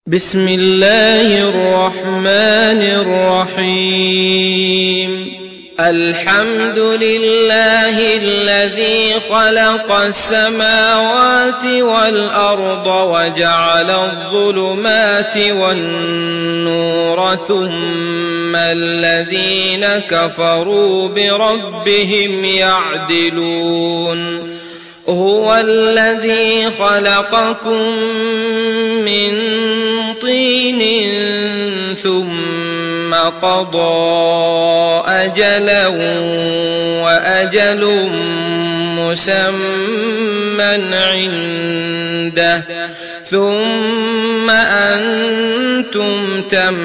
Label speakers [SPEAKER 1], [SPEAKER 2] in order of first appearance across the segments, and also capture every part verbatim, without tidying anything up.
[SPEAKER 1] بسم الله الرحمن الرحيم الحمد لله الذي خلق السماوات والأرض وجعل الظلمات والنور ثم الذين كفروا بربهم يعدلون هو الذي خلقكم من طين ثم قضى أجلا وأجل مسمى عنده ثم أنتم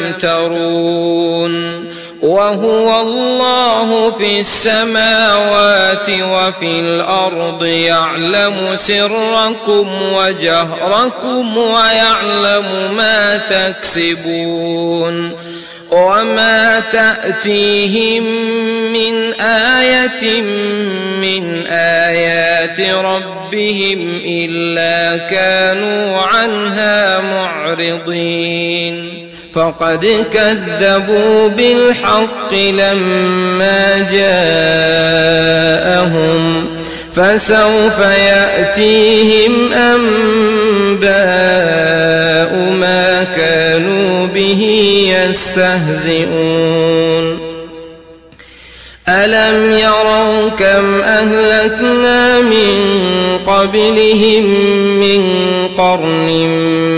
[SPEAKER 1] تمترون وهو الله في السماوات وفي الأرض يعلم سركم وجهركم ويعلم ما تكسبون وما تأتيهم من آية من آيات ربهم إلا كانوا عنها معرضين فقد كذبوا بالحق لما جاءهم فسوف يأتيهم أنباء ما كانوا به يستهزئون ألم يروا كم أهلكنا من قبلهم من قرن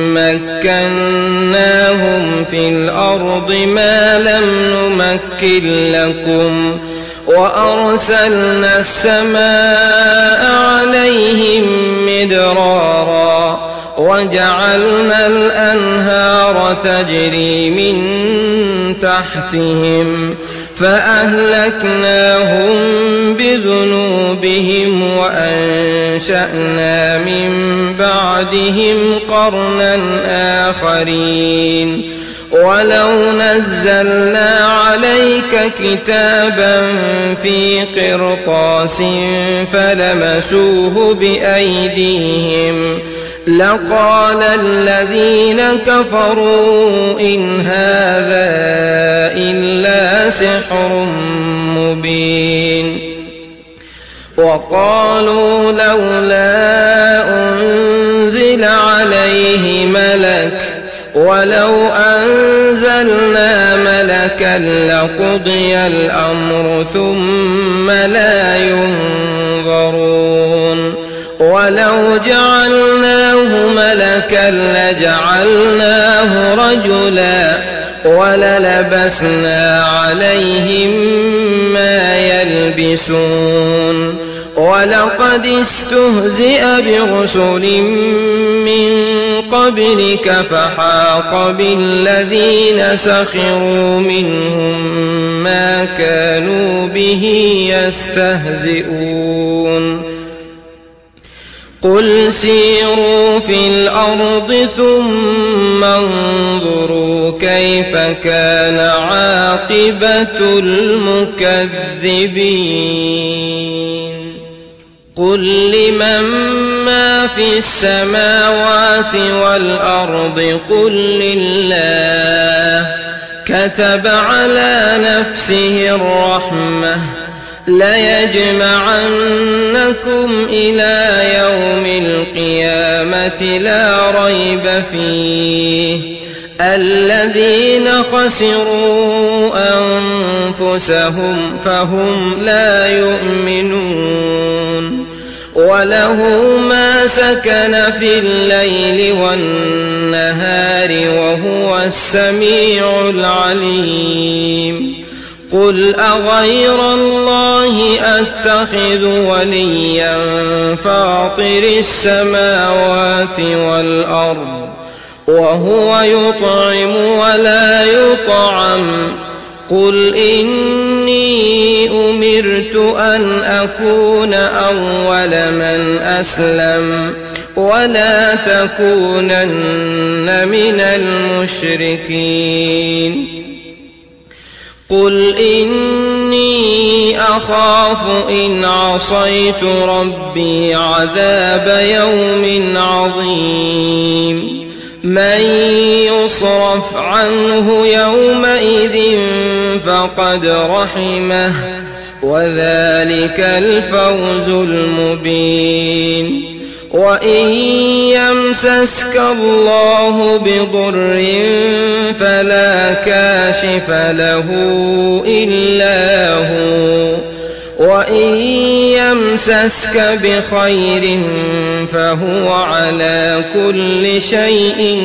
[SPEAKER 1] مكناهم في الأرض ما لم نمكن لكم وأرسلنا السماء عليهم مدرارا وجعلنا الأنهار تجري من تحتهم فأهلكناهم بذنوبهم وأنشأنا من بعدهم قرنا آخرين ولو نزلنا عليك كتابا في قرطاس فلمسوه بأيديهم لقال الذين كفروا إن هذا إلا سحر مبين وقالوا لولا أنزل عليه ملك ولو أنزلنا ملكا لقضي الأمر ثم لا ينظرون ولو جعلناه ملكا لجعلناه رجلا وللبسنا عليهم ما يلبسون ولقد استهزئ برسل من قبلك فحاق بالذين سخروا منهم ما كانوا به يستهزئون قل سيروا في الأرض ثم انظروا كيف كان عاقبة المكذبين قل لمن ما في السماوات والأرض قل لله كتب على نفسه الرحمة ليجمعنكم إلى يوم القيامة لا ريب فيه الذين خسروا أنفسهم فهم لا يؤمنون وله ما سكن في الليل والنهار وهو السميع العليم قل أغير الله أتخذ وليا فاطر السماوات والأرض وهو يطعم ولا يطعم قل إني أمرت أن أكون أول من أسلم ولا تكونن من المشركين قل إني أخاف إن عصيت ربي عذاب يوم عظيم من يصرف عنه يومئذ فقد رحمه وذلك الفوز المبين. وإن يمسسك الله بضر فلا كاشف له إلا هو وإن يمسسك بخير فهو على كل شيء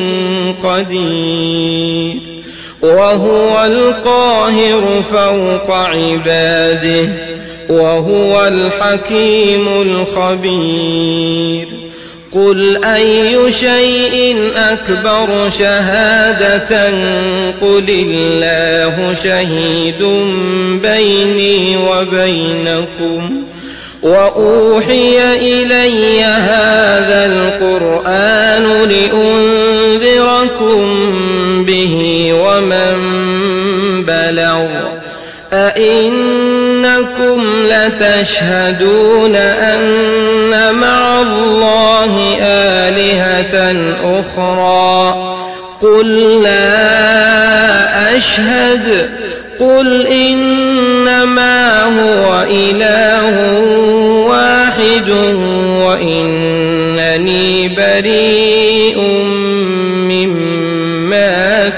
[SPEAKER 1] قدير وهو القاهر فوق عباده وهو الحكيم الخبير. قل أي شيء أكبر شهادة قل الله شهيد بيني وبينكم وأوحي إلي هذا القرآن لأنذركم به ومن بلغ أئنكم لتشهدون أن مع الله آلهة أخرى قل لا أشهد قل إنما هو إله واحد وإنني بريء مما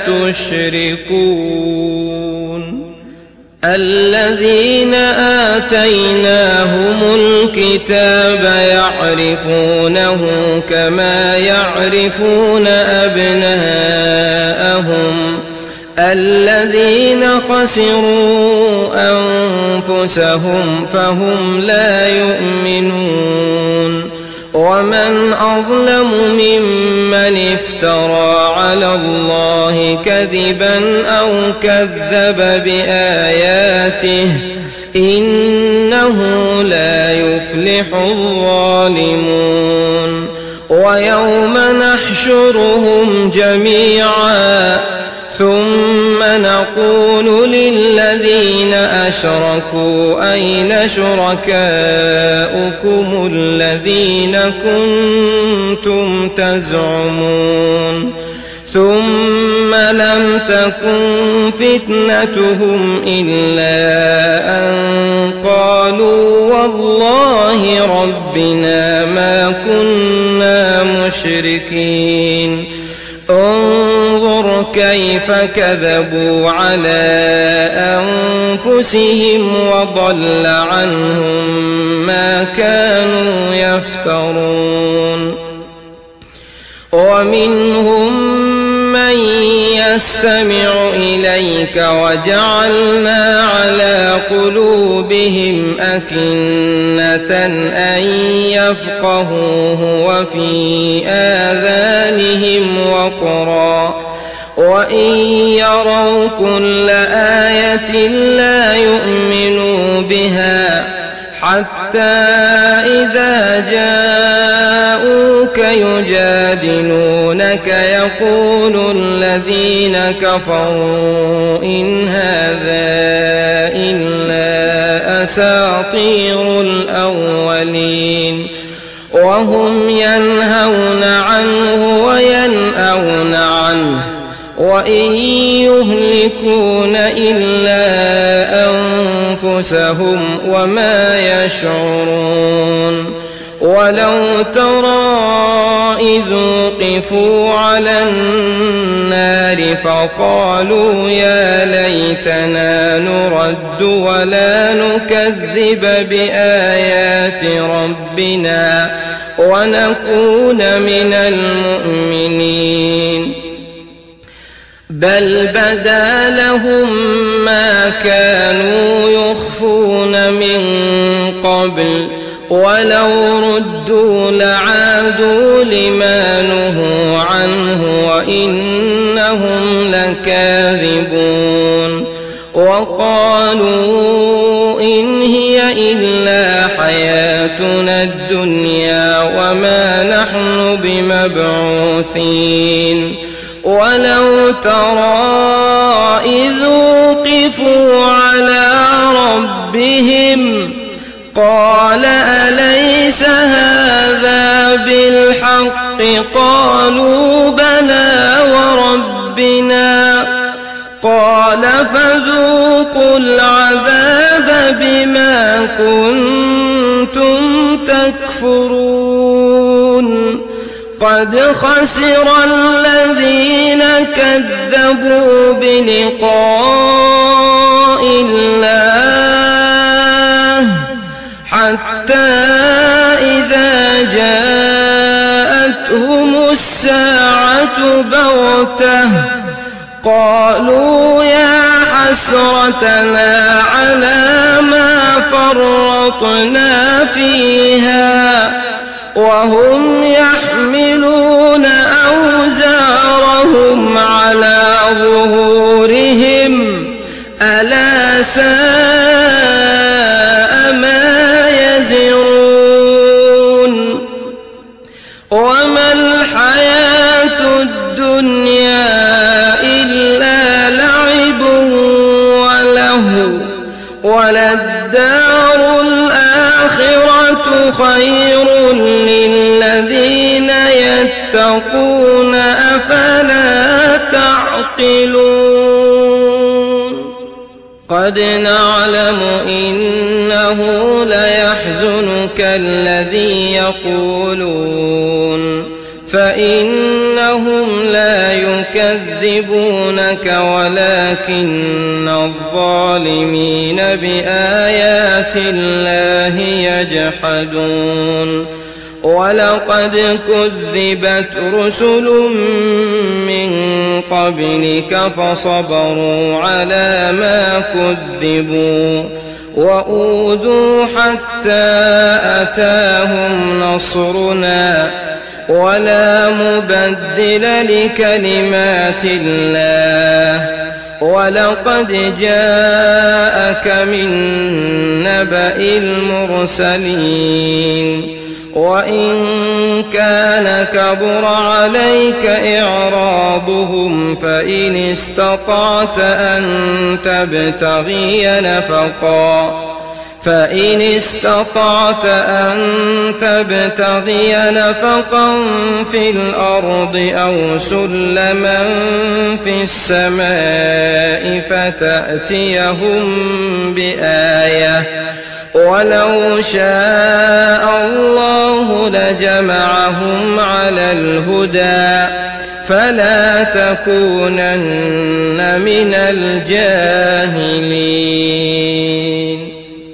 [SPEAKER 1] تشركون. الذين آتيناهم الكتاب يعرفونه كما يعرفون أبناءهم الذين خسروا أنفسهم فهم لا يؤمنون. ومن أظلم ممن افترى على الله كذبا أو كذب بآياته إنه لا يفلح الظالمون. ويوم نحشرهم جميعا ثم نقول للذين أشركوا أين شركاؤكم الذين كنتم تزعمون ثم لم تكن فتنتهم إلا أن قالوا والله ربنا ما كنا مشركين. انظر كيف كذبوا على أنفسهم وضل عنهم ما كانوا يفترون. ومنهم من يستمع إليك وجعلنا على قلوبهم أكنة أن يفقهوه وفي آذانهم وقرا وإن يروا كل آية لا يؤمنوا بها حتى إذا جاءوك يجادلونك يقول الذين كفروا إن هذا إلا أساطير الأولين وهم ينهون عنه وينأون عنه وإن يهلكون إلا أنفسهم وما يشعرون. ولو ترى إذ وقفوا على النار فقالوا يا ليتنا نرد ولا نكذب بآيات ربنا ونكون من المؤمنين بل بدا لهم ما كانوا يخفون من قبل ولو ردوا لعادوا لما نهوا عنه وإنهم لكاذبون. وقالوا إن هي إلا حياتنا الدنيا وما نحن بمبعوثين. ولو ترى إذ وقفوا على ربهم قال أليس هذا بالحق قالوا بلى وربنا قال فذوقوا العذاب بما كنتم تكفرون قد خسر الذين كذبوا بلقاء الله حتى إذا جاءتهم الساعة بغتة قالوا يا حسرتنا على ما فرطنا فيها وهم يحملون أوزارهم على ظهورهم ألا ساء ما يزرون وما الحياة الدنيا إلا لعب وله وللدار الآخرة خير للذين يتقون أفلا تعقلون قد نعلم إنه ليحزنك الذي يقولون فإنهم لا يكذبونك ولكن الظالمين بآيات الله يجحدون ولقد كذبت رسل من قبلك فصبروا على ما كذبوا وأوذوا حتى أتاهم نصرنا ولا مبدل لكلمات الله ولقد جاءك من نبأ المرسلين وإن كان كبر عليك إعرابهم فإن استطعت أن تبتغي نفقا فإن استطعت أن تبتغي نفقا في الأرض أو سلما في السماء فتأتيهم بآية ولو شاء الله لجمعهم على الهدى فلا تكونن من الجاهلين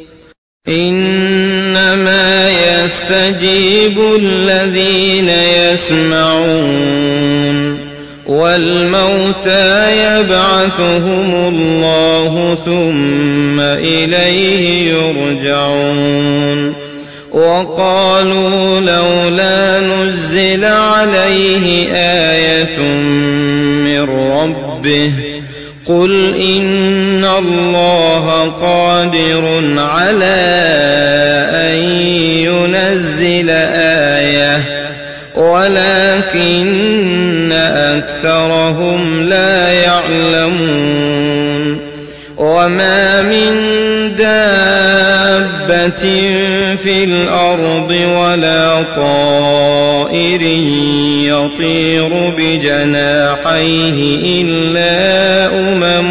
[SPEAKER 1] إنما يستجيب الذين يسمعون والموتى يبعثهم الله ثم إليه يرجعون وقالوا لولا نزل عليه آية من ربه قل إن الله قادر على أن ينزل آية ولكن أكثرهم لا يعلمون وما من دابة في الأرض ولا طائر يطير بجناحيه إلا أمم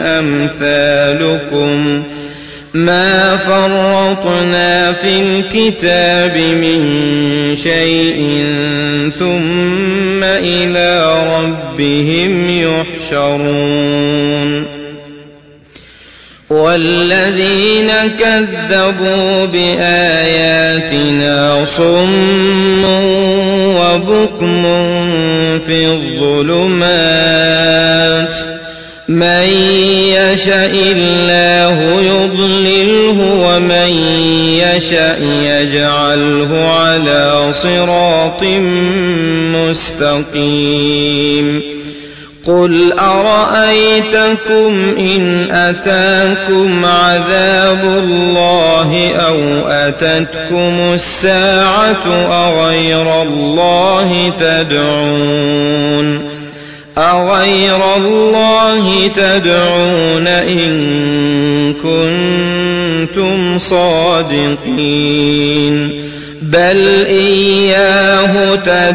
[SPEAKER 1] أمثالكم ما فرطنا في الكتاب من شيء ثم إلى ربهم يحشرون والذين كذبوا بآياتنا صم وبكم في الظلمات من يشاء الله يضلله ومن يشاء يجعله على صراط مستقيم قل أرأيتكم إن أتاكم عذاب الله أو أتتكم الساعة أغير الله تدعون أغير الله تدعون إن كنتم صادقين بل إياه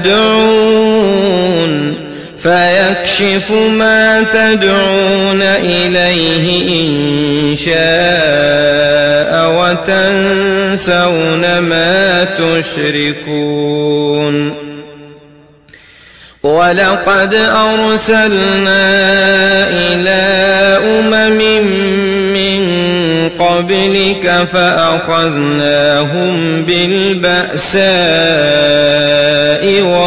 [SPEAKER 1] تدعون فيكشف ما تدعون إليه إن شاء وتنسون ما تشركون. ولقد أرسلنا إلى أمم من قبلك فأخذناهم بالبأساء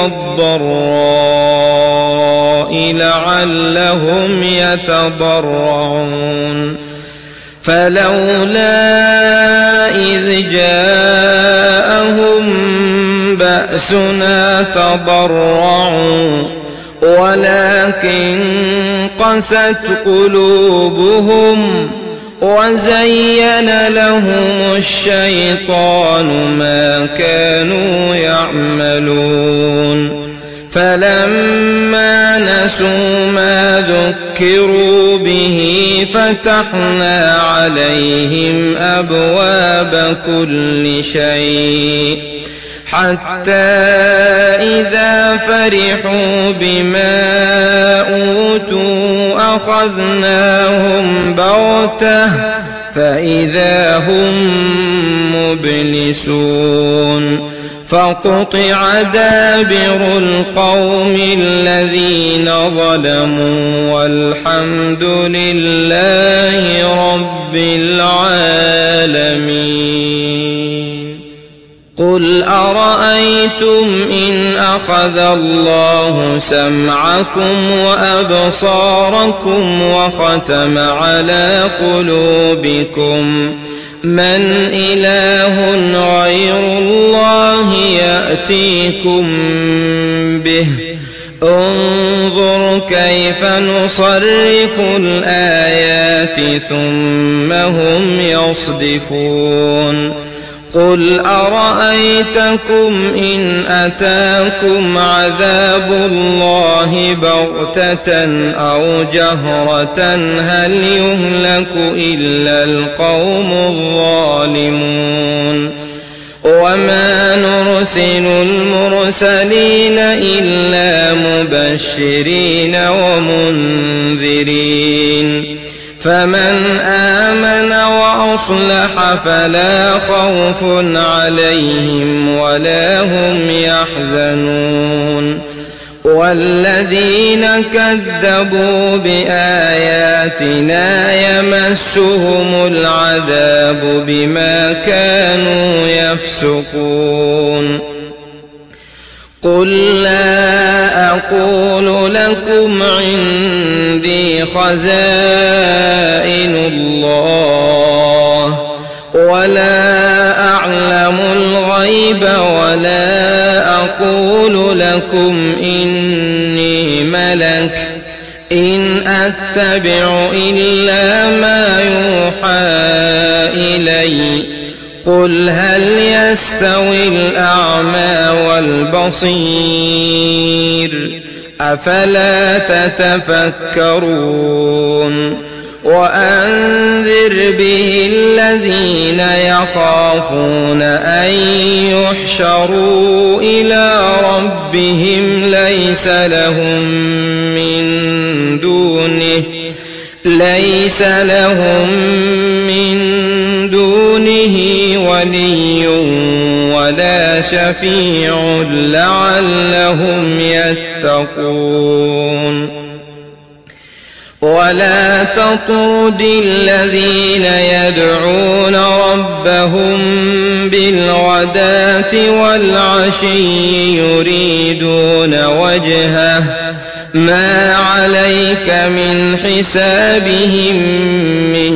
[SPEAKER 1] والضراء لعلهم يتضرعون. فلولا إذ جاءهم بأسنا تضرعوا ولكن قست قلوبهم وزين لهم الشيطان ما كانوا يعملون. فلما نسوا ما ذكروا به فتحنا عليهم أبواب كل شيء حتى إذا فرحوا بما أوتوا أخذناهم بغتة فإذا هم مبلسون. فقطع دابر القوم الذين ظلموا والحمد لله رب العالمين. قل أرأيتم إن أخذ الله سمعكم وأبصاركم وختم على قلوبكم من إله غير الله يأتيكم به انظر كيف نصرف الآيات ثم هم يصدفون. قل أرأيتكم إن أتاكم عذاب الله بغتة أو جهرة هل يهلك إلا القوم الظالمون. وما نرسل المرسلين إلا مبشرين ومنذرين فمن آمن وأصلح فلا خوف عليهم ولا هم يحزنون. والذين كذبوا بآياتنا يمسهم العذاب بما كانوا يفسقون. قل لا أقول لكم عندي خزائن الله ولا أعلم الغيب ولا أقول لكم إني ملك إن أتبع إلا ما يوحى إلي. قل هل يستوي الأعمى والبصير أفلا تتفكرون. وأنذر به الذين يخافون أن يحشروا إلى ربهم ليس لهم من دونه ليس لهم من دونه ولي ولا شفيع لعلهم يتقون. ولا تطرد الذين يدعون ربهم بالغداة والعشي يريدون وجهه ما عليك من حسابهم من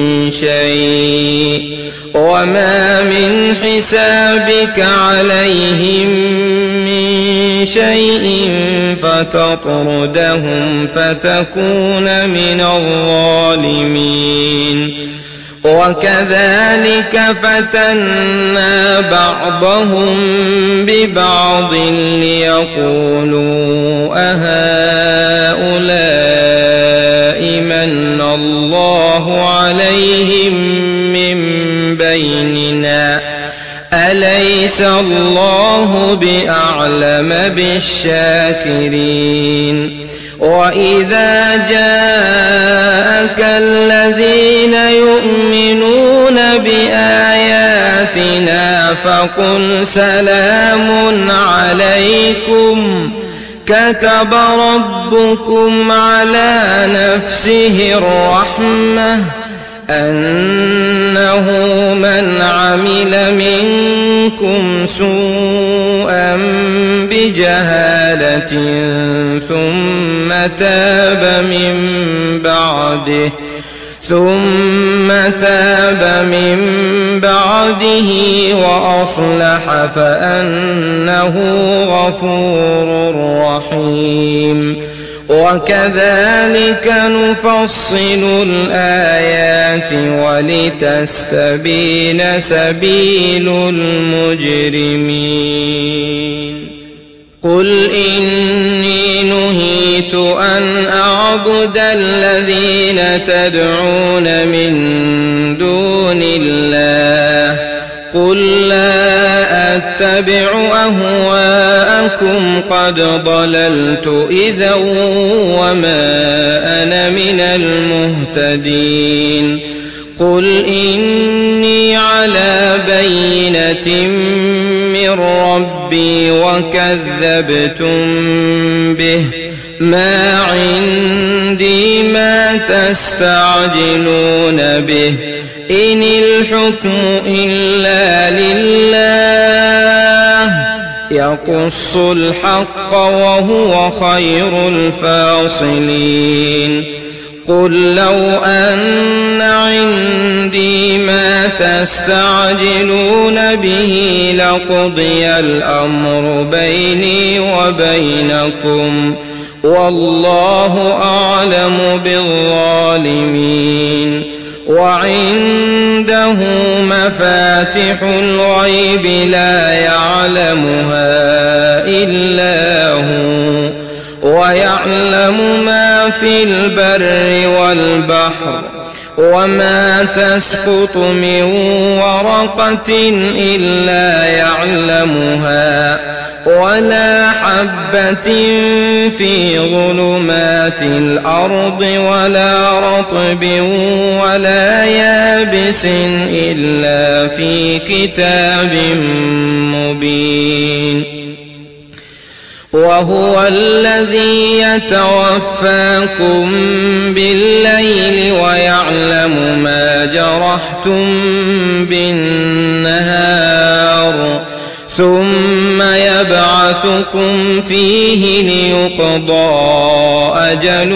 [SPEAKER 1] شيء وما من حسابك عليهم من شيء فتطردهم فتكون من الظالمين. وكذلك فتنا بعضهم ببعض ليقولوا أهؤلاء من الله عليهم من بيننا أليس أليس الله بأعلم بالشاكرين وإذا جاءك الذين يؤمنون بآياتنا فقل سلام عليكم كتب ربكم على نفسه الرحمة أنه من عمل منكم سوءا بجهالة ثم تاب من بعده ثم تاب من بعده وأصلح فأنه غفور رحيم وكذلك نفصل الآيات ولتستبين سبيل المجرمين قل إني نهيت أن أعبد الذين تدعون من دون الله قل لا أتبع أهواءكم قد ضللت إذا وما أنا من المهتدين قل إني على بينة من ربي وكذبتم به ما عندي ما تستعجلون به إن الحكم إلا لله يقص الحق وهو خير الفاصلين قل لو أن عندي ما تستعجلون به لقضي الأمر بيني وبينكم والله أعلم بالظالمين وعنده مفاتح الغيب لا يعلمها إلا هو ويعلم ما في البر والبحر وما تسقط من ورقة إلا يعلمها ولا حبة في ظلمات الأرض ولا رطب ولا يابس إلا في كتاب مبين وهو الذي يتوفاكم بالليل ويعلم ما جرحتم بالنهار ثم يبعثكم فيه ليقضى أجل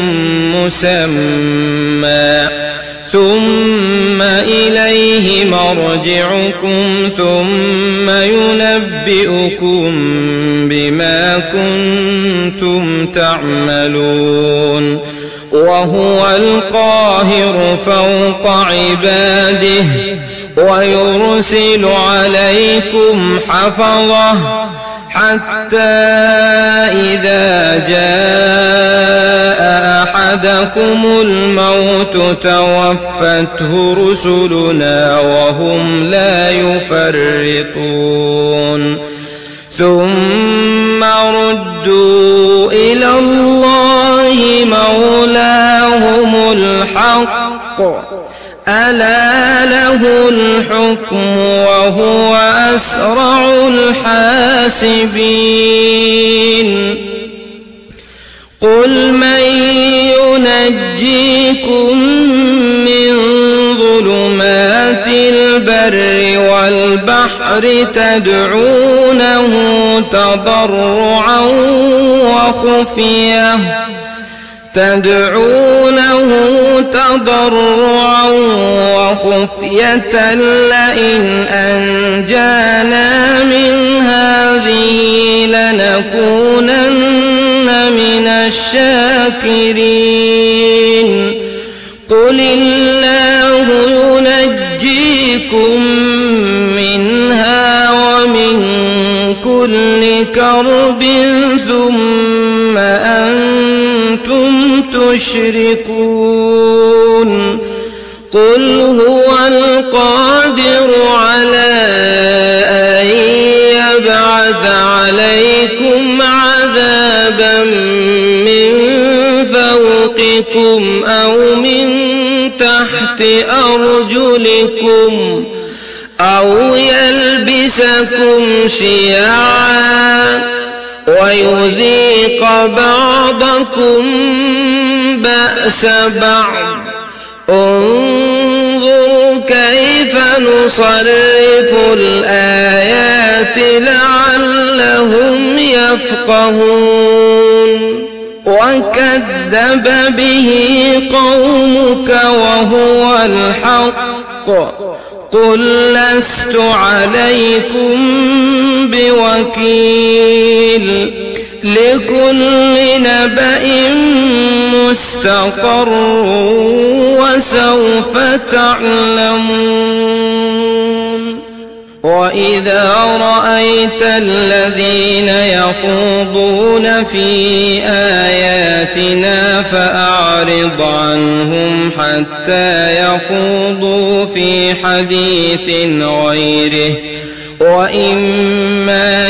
[SPEAKER 1] مسمى ثم إليه مرجعكم ثم ينبئكم بما كنتم تعملون وهو القاهر فوق عباده ويرسل عليكم حفظه حتى إذا جاء أحدكم الموت توفته رسلنا وهم لا يفرطون ثم ردوا إلى الله مولاهم الحق ألا له الحكم وهو أسرع الحاسبين قل من ينجيكم من ظلمات البر والبحر تدعونه تضرعا وخفية تدعونه تضرعا وخفية لئن أنجانا من هذه لنكونن من الشاكرين قل الله ينجيكم منها ومن كل كرب ثم أنتم تشركون قل هو القادر على أن يبعث عليكم عذابا من فوقكم أو من تحت أرجلكم أو يلبسكم شيعا ويذيق بعضكم بأس بعض. انظروا كيف نصرف الآيات لعلهم يفقهون. وكذب به قومك وهو الحق قل لست عليكم بوكيل لكل نبأ مستقر وسوف تعلمون. وإذا رأيت الذين يخوضون في آياتنا فأعرض عنهم حتى يخوضوا في حديث غيره وإما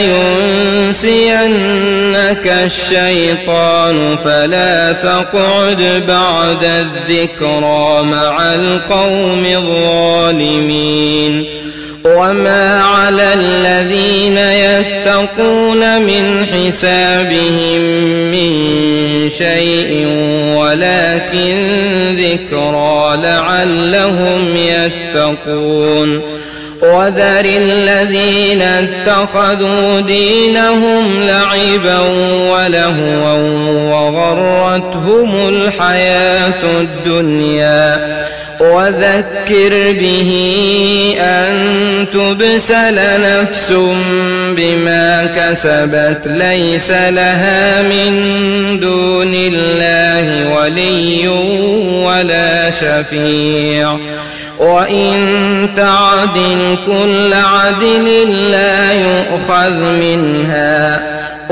[SPEAKER 1] ينسينك الشيطان فلا تقعد بعد الذكرى مع القوم الظالمين. وما على الذين يتقون من حسابهم من شيء ولكن ذكرى لعلهم يتقون. وذر الذين اتخذوا دينهم لعبا ولهوا وغرتهم الحياة الدنيا وذكر به أن تبسل نفس بما كسبت ليس لها من دون الله ولي ولا شفيع وإن تعدل كل عدل لا يؤخذ منها.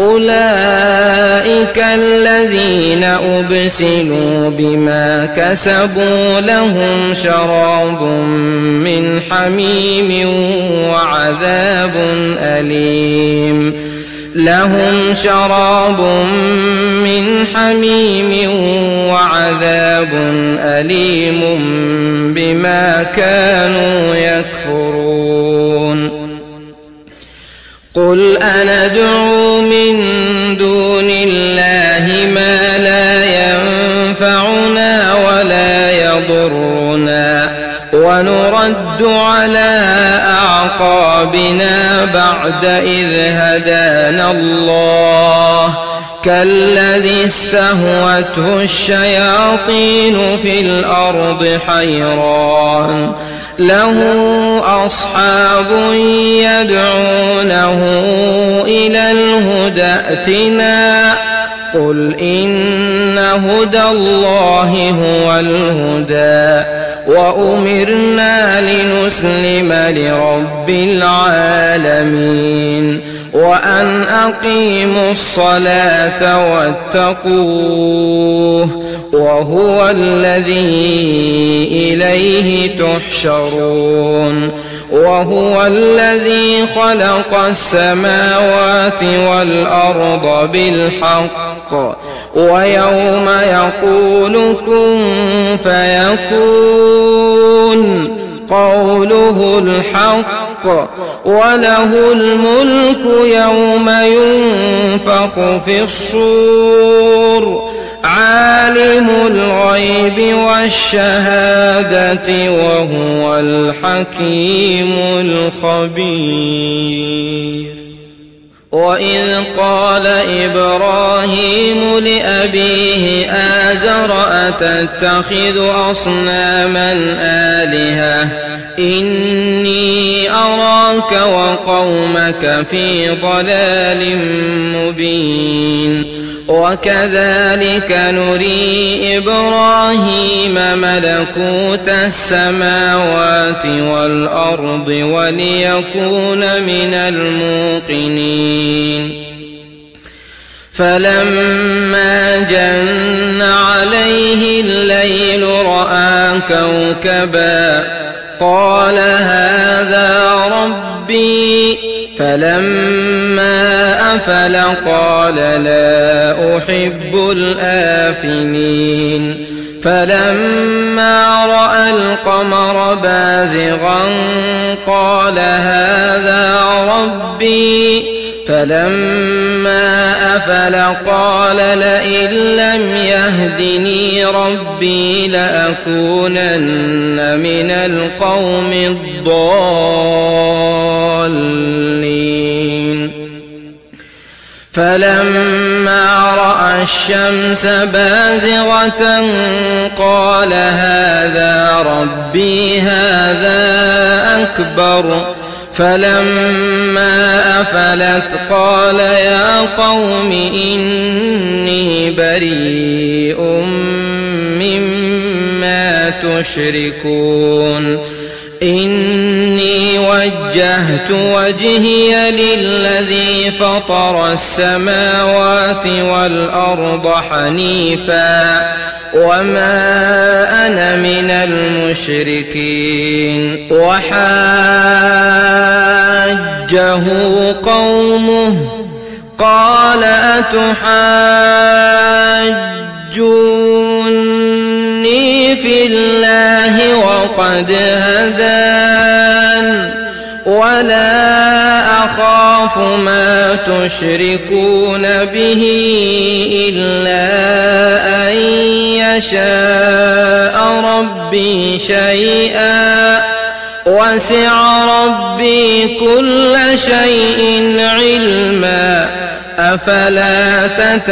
[SPEAKER 1] أولئك الذين أبسلوا بما كسبوا لهم شراب من حميم وعذاب أليم لهم شراب من حميم وعذاب أليم بما كانوا يكفرون. قل أندعو من دون الله ما لا ينفعنا ولا يضرنا ونرد على أعقابنا بعد إذ هدانا الله كالذي استهوته الشياطين في الأرض حيران له أصحاب يدعونه إلى الهدى ائتنا قل إن هدى الله هو الهدى وأمرنا لنسلم لرب العالمين وأن أقيموا الصلاة واتقوه وهو الذي إليه تحشرون. وهو الذي خلق السماوات والأرض بالحق ويوم يقول كن فيكون قوله الحق وله الملك يوم ينفخ في الصور عالم الغيب والشهادة وهو الحكيم الخبير. وإذ قال إبراهيم لأبيه آزر أتتخذ أصناما آلهة إني أراك وقومك في ضلال مبين. وكذلك نري إبراهيم ملكوت السماوات والأرض وليكون من الموقنين. فلما جن عليه الليل رأى كوكبا قال هذا ربي فلما أفل قال لا أحب الآفلين فلما رأى القمر بازغا قال هذا ربي فلما أفل قال لئن لم يهدني ربي لأكونن من القوم الضالين فلما رأى الشمس بازغة قال هذا ربي هذا أكبر فلما أفلت قال يا قوم إني بريء مما تشركون إني وجهت وجهي للذي فطر السماوات والأرض حنيفا وما أنا من المشركين وحاجه قومه قال أتحاجوني في الله وقد هدان ولا أخاف ما تشركون به إلا أن يشاء ربي شيئا وسع ربي كل شيء علما أفلا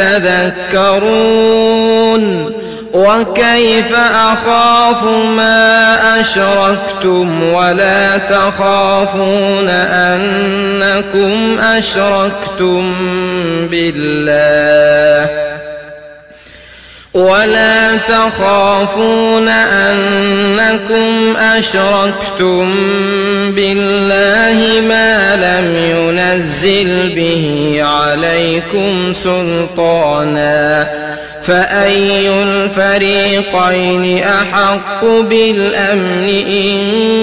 [SPEAKER 1] تتذكرون وكيف أخاف ما أشركتم ولا تخافون أنكم أشركتم بالله ولا تخافون أنكم أشركتم بالله ما لم ينزل به عليكم سلطانا فأي الفريقين أحق بالأمن إن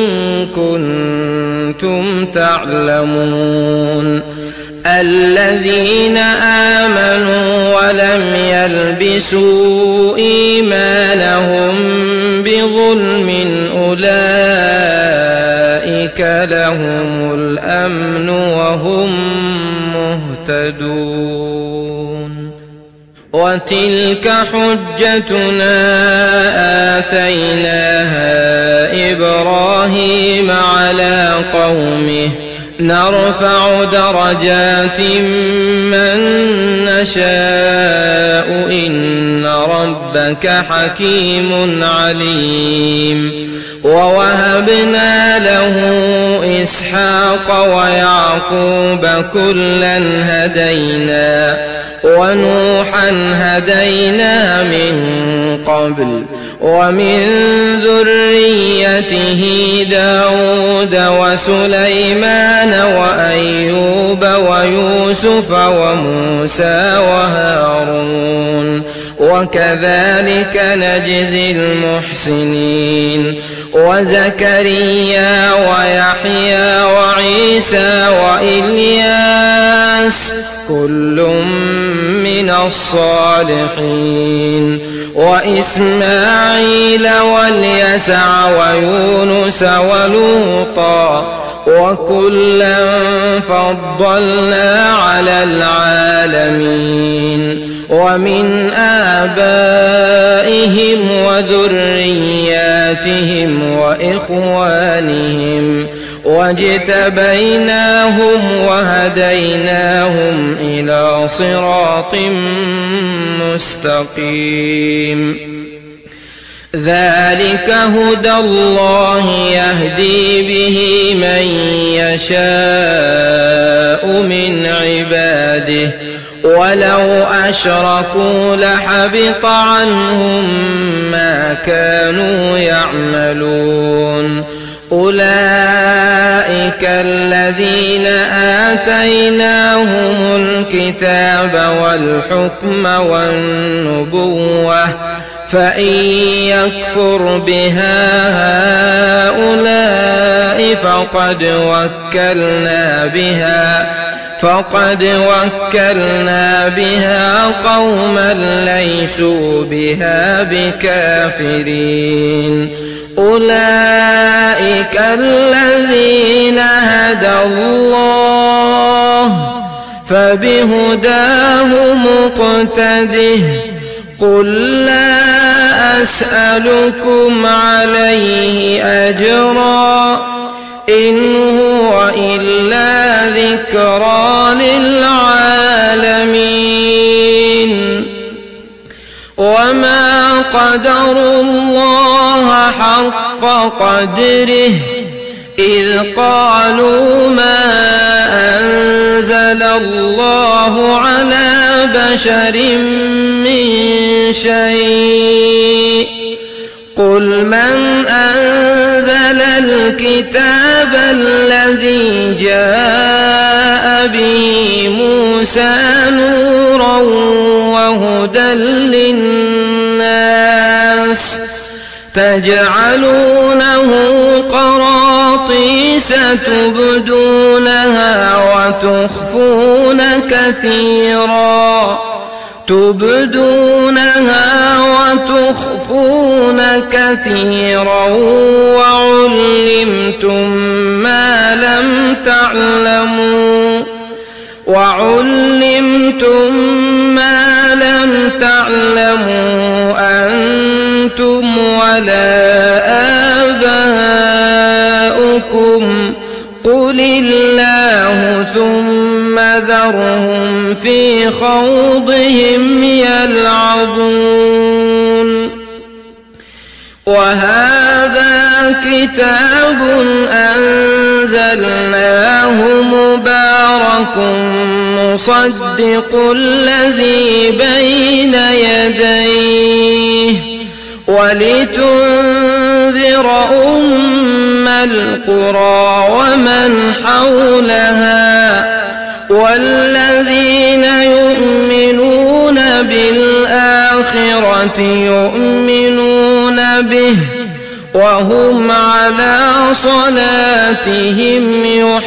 [SPEAKER 1] كنتم تعلمون الذين آمنوا ولم يلبسوا إيمانهم بظلم أولئك لهم الأمن وهم مهتدون وتلك حجتنا آتيناها إبراهيم على قومه نرفع درجات من نشاء إن ربك حكيم عليم ووهبنا له إسحاق ويعقوب كلا هدينا ونوحا هدينا من قبل ومن ذريته داود وسليمان وأيوب ويوسف وموسى وهارون وكذلك نجزي المحسنين وزكريا ويحيى وعيسى وإلياس كل من الصالحين وإسماعيل واليسع ويونس ولوطا وكلا فضلنا على العالمين ومن آبائهم وذرياتهم وإخوانهم واجتبيناهم وهديناهم إلى صراط مستقيم ذلك هدى الله يهدي به من يشاء من عباده ولو أشركوا لحبط عنهم ما كانوا يعملون أولئك الذين آتيناهم الكتاب والحكم والنبوة فإن يكفر بها هؤلاء فقد وكلنا بها فقد وكلنا بها قوما ليسوا بها بكافرين أولئك الذين هدى الله فبهداه مقتده قل لا أسألكم عليه أجرا إن هو إلا ذكرى للعالمين وما قدروا الله حق قدره إذ قالوا ما أنزل الله على بشر من شيء قل من أنزل الكتاب الذي جاء به موسى نورا وهدى للناس تجعلونه قراطيس تبدونها وتخفون كثيرا تبدونها وتخفون كثيرا وعلمتم ما لم تعلموا وعلمتم ما لم تعلموا أنتم ولا آباؤكم قل الله ثم ذرهم في خوضهم يلعبون وهذا كتاب أنزلناه مبارك مصدق الذي بين يديه ولتنذر أم القرى ومن حولها والذين يؤمنون بالآخرة يؤمنون به وهم على صلاتهم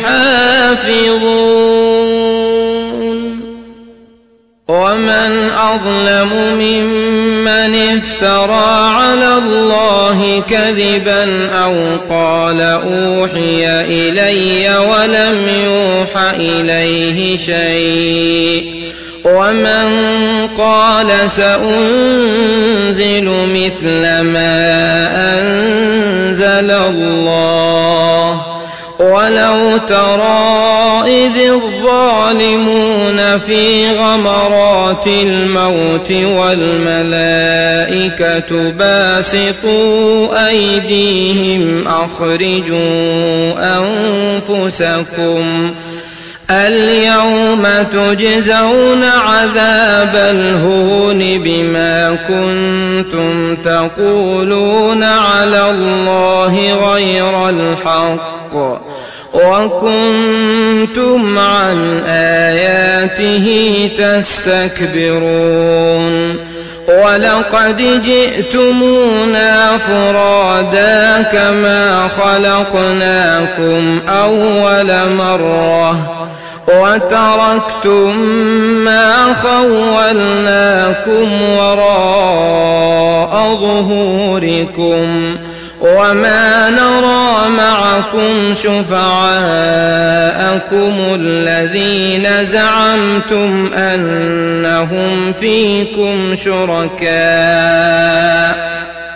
[SPEAKER 1] يحافظون ومن أظلم ممن افترى على الله كذبا أو قال أوحي إلي ولم يوح إليه شيء ومن قال سأنزل مثل ما أنزل الله ولو ترى إذ الظالمون في غمرات الموت والملائكة باسطوا أيديهم أخرجوا أنفسكم اليوم تجزون عذاب الهون بما كنتم تقولون على الله غير الحق وكنتم عن آياته تستكبرون ولقد جئتمونا فرادا كما خلقناكم أول مرة وتركتم ما خولناكم وراء ظهوركم وما نرى معكم شفعاءكم الذين زعمتم أنهم فيكم شركاء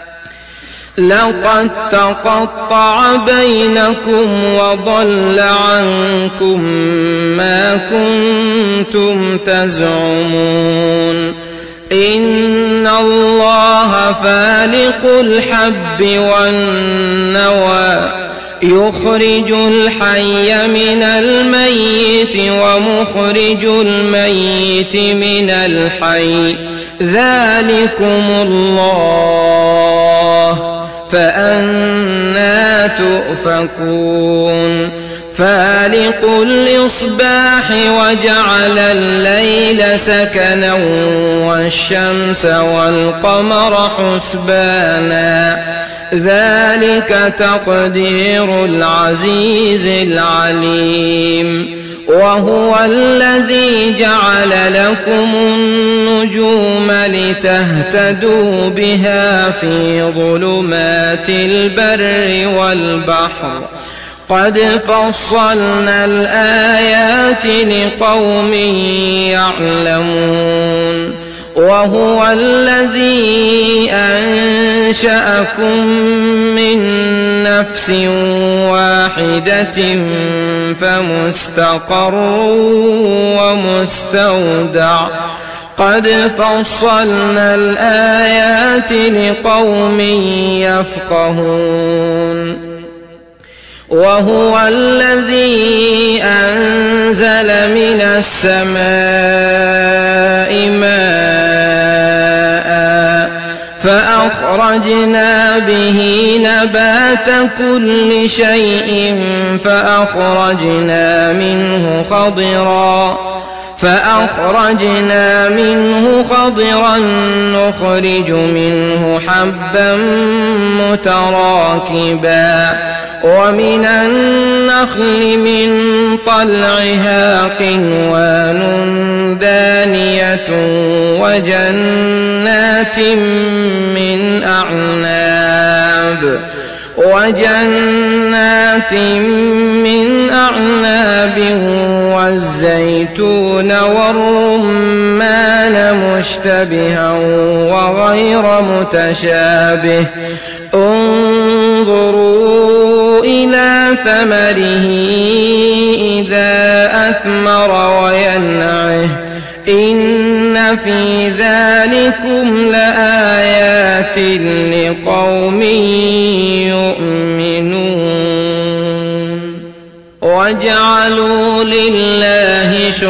[SPEAKER 1] لقد تقطع بينكم وضل عنكم ما كنتم تزعمون إن الله فالق الحب والنوى يخرج الحي من الميت ومخرج الميت من الحي ذلكم الله فأنى تؤفكون فالق الإصباح وجعل الليل سكنا والشمس والقمر حسبانا ذلك تقدير العزيز العليم وهو الذي جعل لكم النجوم لتهتدوا بها في ظلمات البر والبحر قد فصلنا الآيات لقوم يعلمون وهو الذي أنشأكم من نفس واحدة فمستقر ومستودع قد فصلنا الآيات لقوم يفقهون وهو الذي أنزل من السماء ماء فأخرجنا به نبات كل شيء فأخرجنا منه خضرا فأخرجنا منه خضرا نخرج منه حبا متراكبا ومن النخل من طلعها قنوان دانية وجنات من أعناب وجنات من أعناب والزيتون والرمان مشتبها وغير متشابه انظروا إلى ثمره إذا أثمر وينعه إن في ذلكم لآيات لقوم يؤمنون وجعلوا لله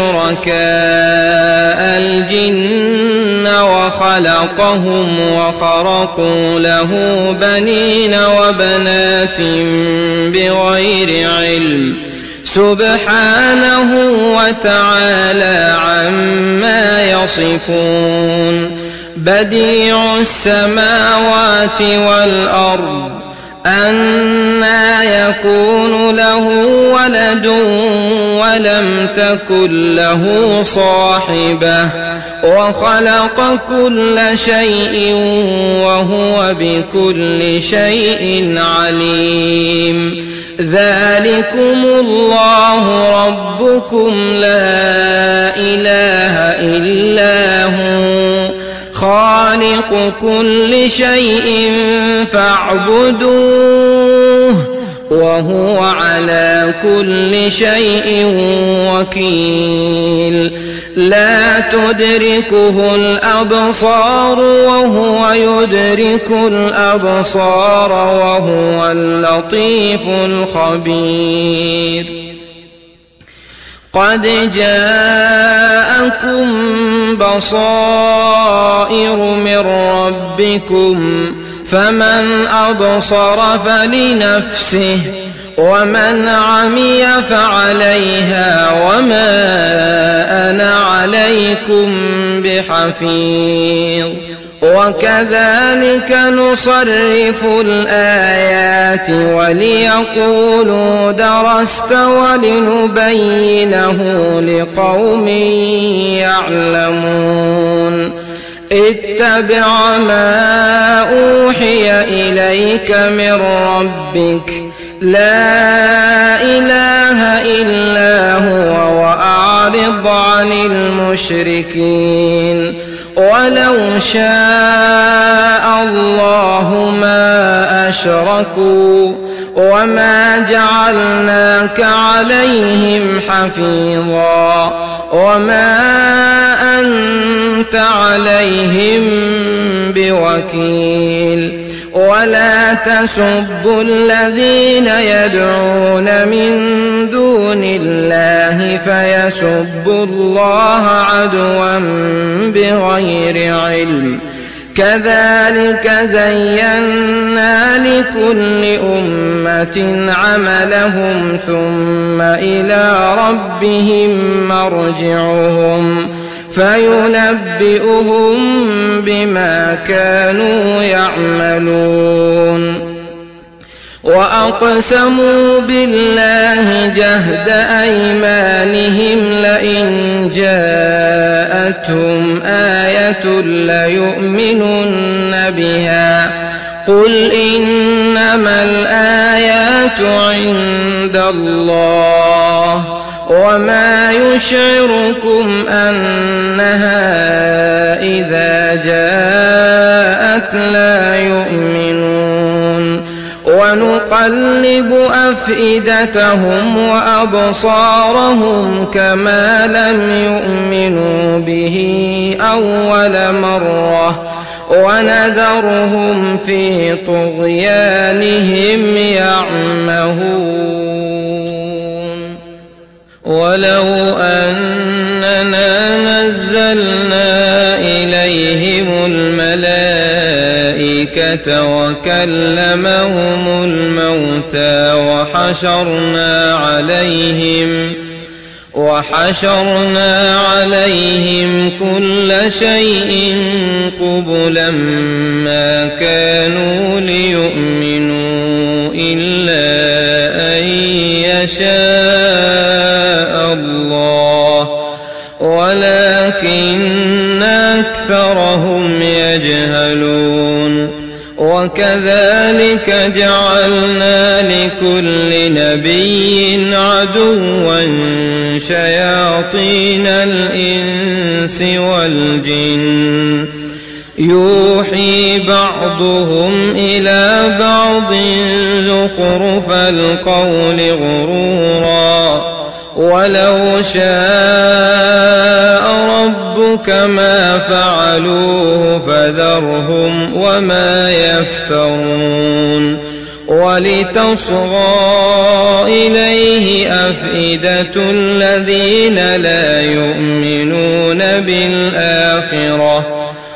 [SPEAKER 1] شركاء الجن وخلقهم وخرقوا له بنين وبنات بغير علم سبحانه وتعالى عما يصفون بديع السماوات والأرض أنى يكون له ولد ولم تكن له صاحبة وخلق كل شيء وهو بكل شيء عليم ذلكم الله ربكم لا إله إلا هو خالق كل شيء فاعبدوه وهو على كل شيء وكيل لا تدركه الأبصار وهو يدرك الأبصار وهو اللطيف الخبير قد جاءكم بصائر من ربكم فمن أبصر فلنفسه ومن عمي فعليها وما أنا عليكم بحفيظ وكذلك نصرف الآيات وليقولوا درست ولنبينه لقوم يعلمون اتبع ما أوحي إليك من ربك لا إله إلا هو وأعرض عن المشركين ولو شاء الله ما أشركوا وما جعلناك عليهم حفيظا وما أنت عليهم بوكيل ولا تسبوا الذين يدعون من دون الله فيسبوا الله عدوا بغير علم كذلك زينا لكل أمة عملهم ثم إلى ربهم مرجعهم فينبئهم بما كانوا يعملون وأقسموا بالله جهد أيمانهم لئن جاءتهم آية ليؤمنن بها قل إنما الآيات عند الله وما يشعركم أنها إذا جاءت لا يؤمنون ونقلب أفئدتهم وأبصارهم كما لم يؤمنوا به أول مرة ونذرهم في طغيانهم يعمهون ولو أننا نزلنا إليهم الملائكة وكلمهم الموتى وحشرنا عليهم وحشرنا عليهم كل شيء قبلا ما كانوا ليؤمنوا إلا أن يشاء الله ولكن أكثرهم يجهلون وكذلك جعلنا لكل نبي عدوا شياطين الإنس والجن يوحي بعضهم إلى بعض زخرف القول غرورا ولو شاء ربك ما فعلوه فذرهم وما يفترون ولتصغى إليه أفئدة الذين لا يؤمنون بالآخرة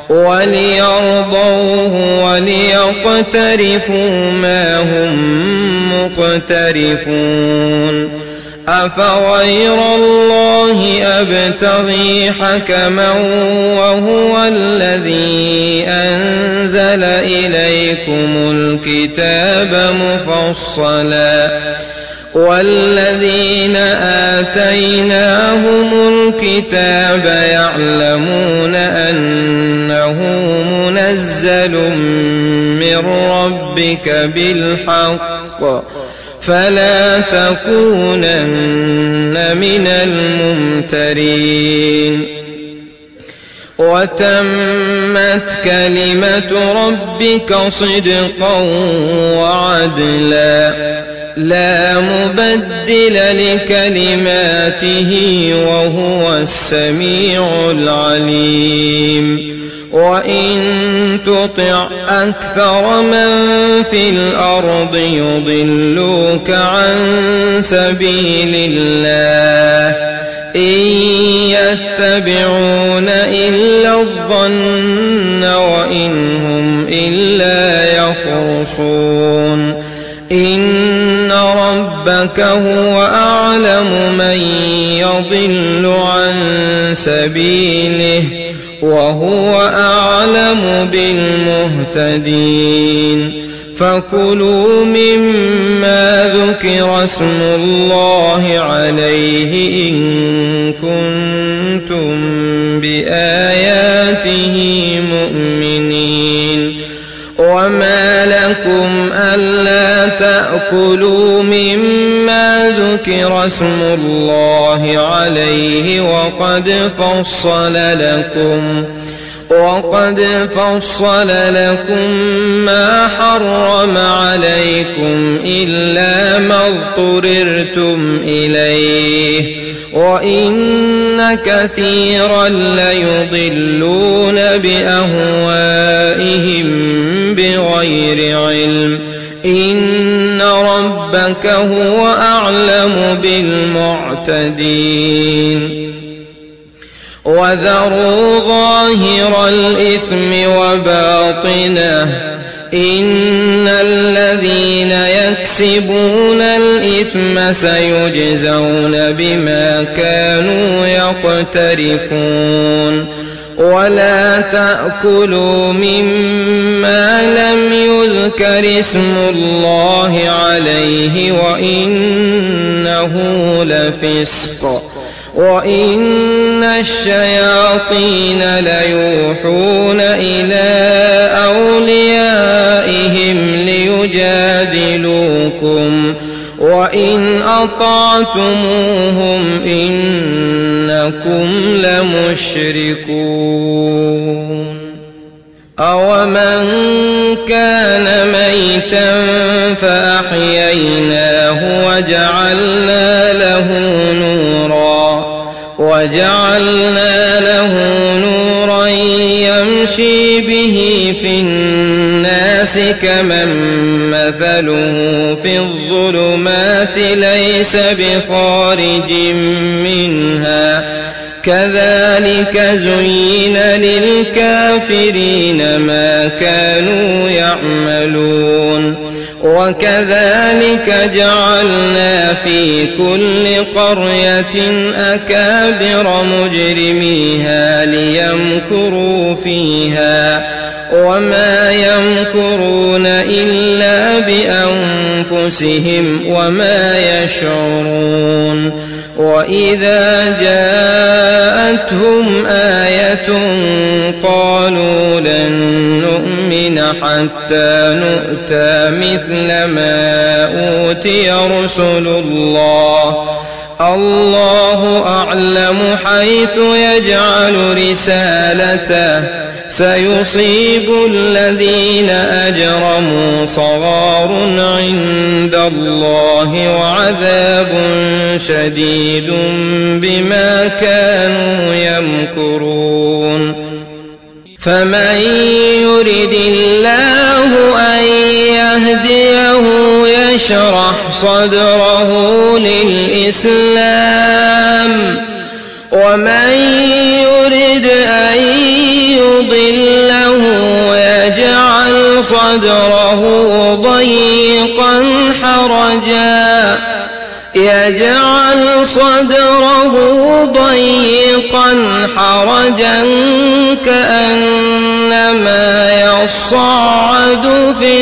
[SPEAKER 1] وليرضوه وليقترفوا ما هم مقترفون أفغير الله أبتغي حكما وهو الذي أنزل إليكم الكتاب مفصلا والذين آتيناهم الكتاب يعلمون أنه منزل من ربك بالحق فلا تكونن من الممترين وتمت كلمة ربك صدقا وعدلا لا مبدل لكلماته وهو السميع العليم وإن تطع أكثر من في الأرض يضلوك عن سبيل الله إن يتبعون إلا الظن وإن هم إلا يخرصون إن ربك هو أعلم من يضل عن سبيله وهو أعلم بالمهتدين فكلوا مما ذكر اسم الله عليه إن كنتم بآياته مؤمنين وما لكم ألا تأكلوا مما ذكر اسم الله عليه وقد فصل لكم وقد فصل لكم ما حرم عليكم إلا ما اضطررتم إليه وإن كثيرا ليضلون بأهوائهم بغير علم إن ربك هو أعلم بالمعتدين وذروا ظاهر الإثم وباطنه إن الذين يكسبون الإثم سيجزون بما كانوا يقترفون ولا تأكلوا مما لم يذكر اسم الله عليه وإنه لفسق وإن الشياطين ليوحون إلى أوليائهم ليجادلوكم وإن أطعتموهم إنكم لمشركون أومن كان ميتا فأحييناه وجعلنا له نورا وجعلنا له نورا يمشي به في الناس كمن مثله في الظلمات ليس بخارج منها كذلك زين للكافرين ما كانوا يعملون وكذلك جعلنا في كل قرية أكابر مجرميها ليمكروا فيها وما يمكرون إلا بأنفسهم وما يشعرون وإذا جاءتهم آية قالوا لن نؤمن حتى نؤتى مثل ما أوتي رسل الله الله أعلم حيث يجعل رسالته سيصيب الذين أجرموا صغار عند الله وعذاب شديد بما كانوا يمكرون فمن يرد الله أن يهديه يشرح صدره للإسلام ومن يرد أن يضله يجعل صدره ضيقا حرجا يجعل صدره ضيقا حرجا كأنما يصعد في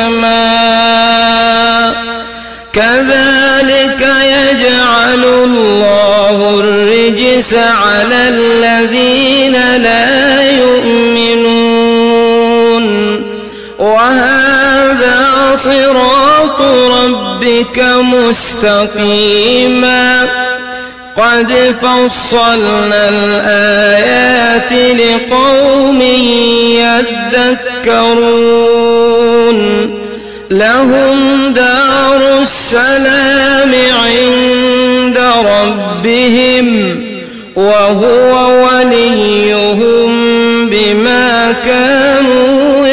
[SPEAKER 1] السماء كذلك يجعل الله الرجس على الذين لا يؤمنون وهذا صراط ربك مستقيما قد فصلنا الآيات لقوم يذكرون لهم دار السلام عند ربهم وهو وليهم بما كانوا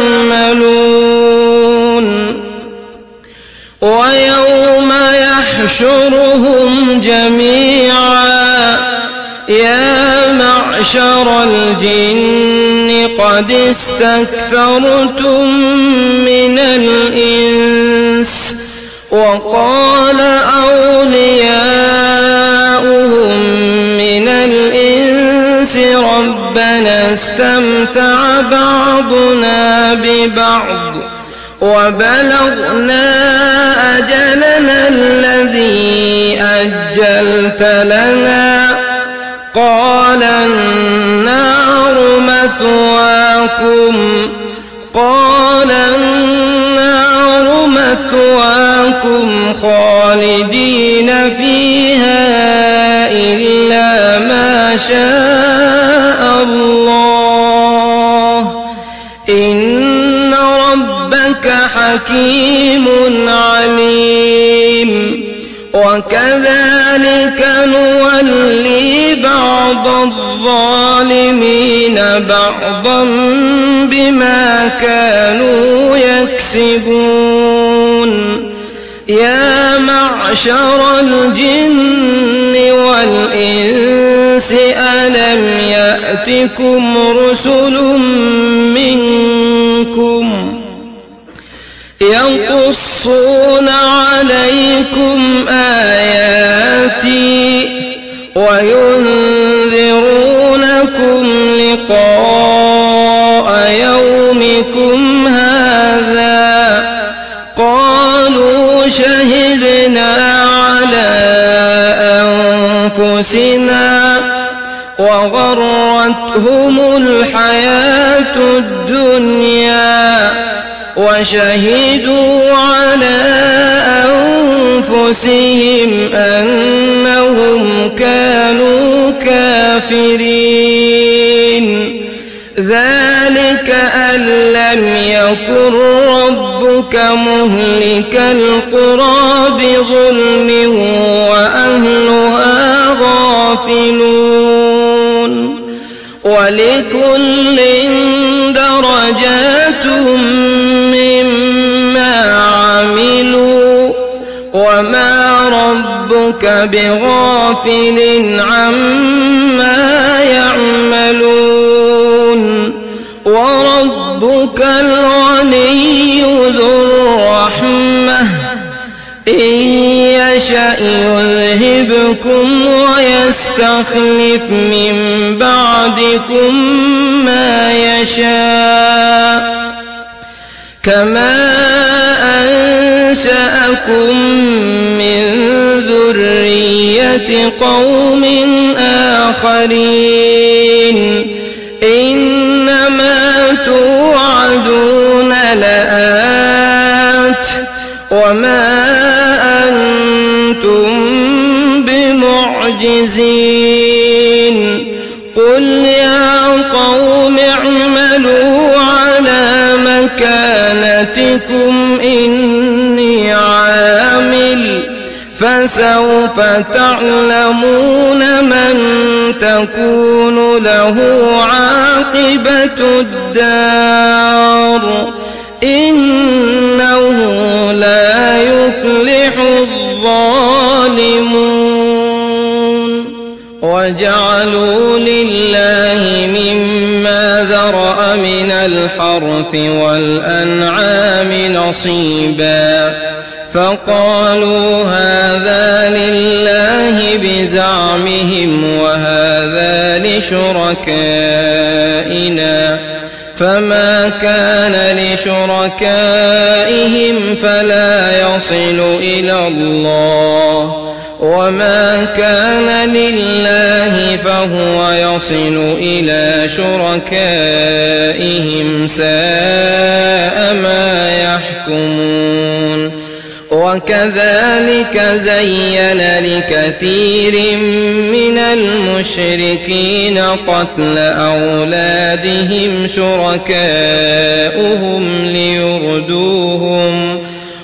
[SPEAKER 1] يعملون ويوم يحشرهم جميعا يا معشر الجن قد استكثرتم من الإنس وقال أولياؤهم من الإنس ربنا استمتع بعضنا ببعض وبلغنا أجلنا الذي أجلت لنا قال النار مثواكم قال النار مثواكم خالدين فيها إلا ما شاء الله إن ربك حكيم عليم وكذلك نولي بعض الظالمين بعضا بما كانوا يكسبون يا معشر معشر الجن والإنس ألم يأتكم رسل منكم يقصون عليكم آياتي وينذرونكم لقاء يومكم هذا قالوا شهدنا على أنفسنا وغرتهم الحياة الدنيا وشهدوا على أنفسهم أنهم كانوا كافرين ذلك أن لم يكن ربك مهلك القرى بظلم وأهلها غافلون ولكل درجات مما عملوا وما ربك بغافل عما يعملون وربك الغني ذو الرحمة إن يشأ يذهبكم ويستخلف من بعدكم ما يشاء كما أنشأكم من ذرية قوم آخرين إنما توعدون لآت وما أنتم بمعجزين قل يا قوم اعملوا على مكانتكم إني عامل فسوف تعلمون من تكون له عاقبة الدار إنه لا يفلح الظالمون وجعلوا لله مما ذرأ من الحرث والأنعام نصيبا فقالوا هذا لله بزعمهم وهذا لشركائنا فما كان لشركائهم فلا يصل إلى الله وما كان لله فهو يصل إلى شركائهم ساء ما يحكمون وكذلك زين لكثير من المشركين قتل أولادهم شركاؤهم ليردوهم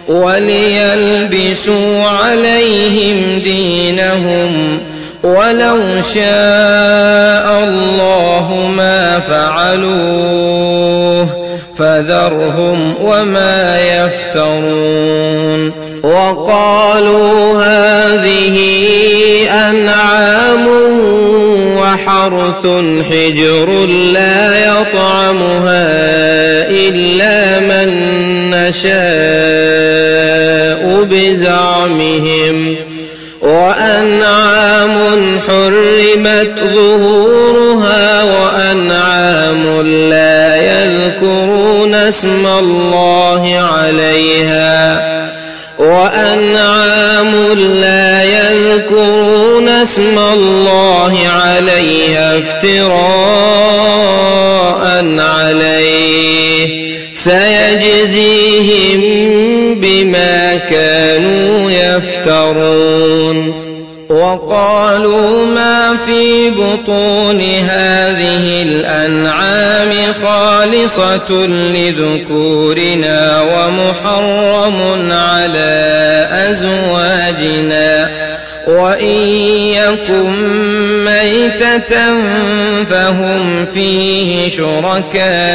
[SPEAKER 1] وليلبسوا عليهم دينهم ولو شاء الله ما فعلوه فذرهم وما يفترون وقالوا هذه أنعام وحرث حجر لا يطعمها إلا من نشاء بزعمهم وأنعام حرمت ظهورها وأنعام لا يذكرون اسم الله عليها وأنعام لا يذكرون اسم الله عليها افتراء عليه سيجزيهم بما كانوا يفترون وقالوا ما في بطون هذه الأنعام خالصة لذكورنا ومحرم على أزواجنا وإن يكن ميتة فهم فيه